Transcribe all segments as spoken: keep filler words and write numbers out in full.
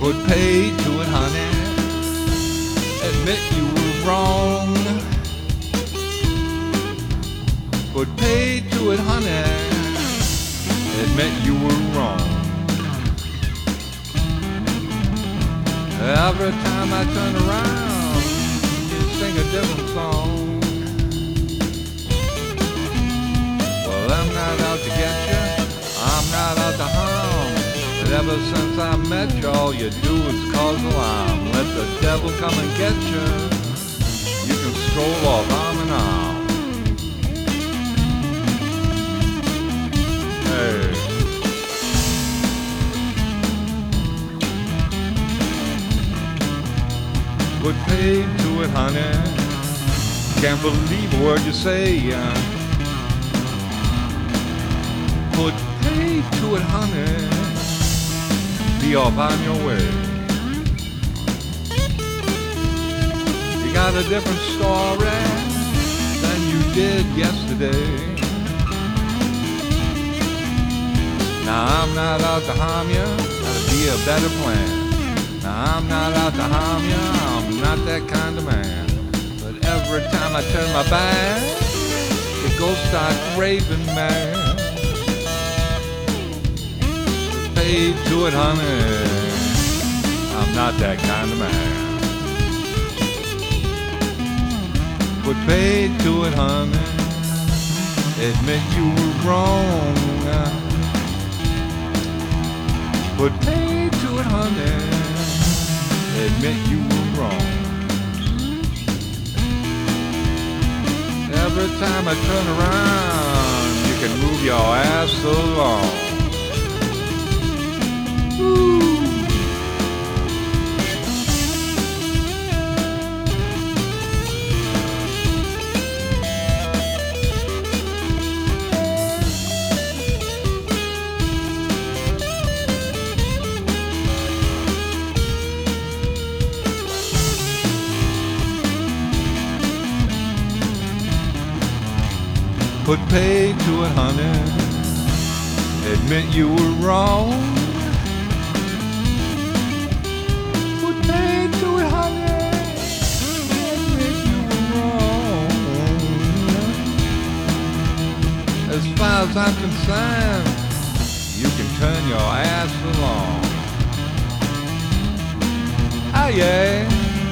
Put paid to it, honey. Admit you were wrong. Put paid to it, honey. Admit you were wrong. Every time I turn around, you sing a different song. Well, I'm not out to get you, I'm not out to harm. But ever since I met you, all you do is cause alarm. Let the devil come and get you. You can stroll off arm in arm. Hey. Put paid to it, honey. Can't believe a word you say. Uh, put paid to it, honey. Be off on your way. You got a different story than you did yesterday. Now I'm not out to harm you. Gotta be a better plan. Now I'm not out to harm you, I'm not that kind of man. But every time I turn my back, it goes start raving mad. Paid to it, honey, I'm not that kind of man. Put paid to it, honey, admit you were wrong. Put paid to it, honey, admit you were wrong. Every time I turn around, you can move your ass so long. Ooh. Put paid to it, honey. Admit you were wrong. Put paid to it, honey. Admit you were wrong. As far as I'm concerned, you can turn your ass along. Ah, yeah.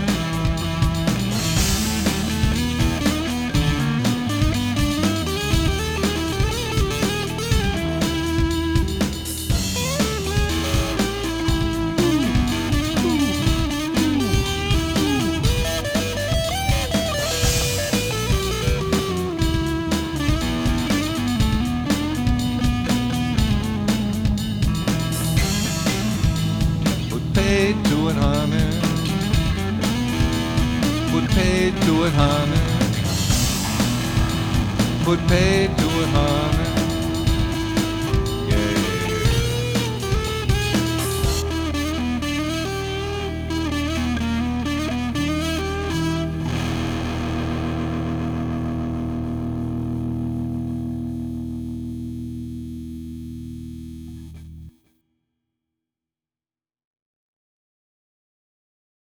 Paid to it, honey. Put paid to it, honey. Put paid to it, honey.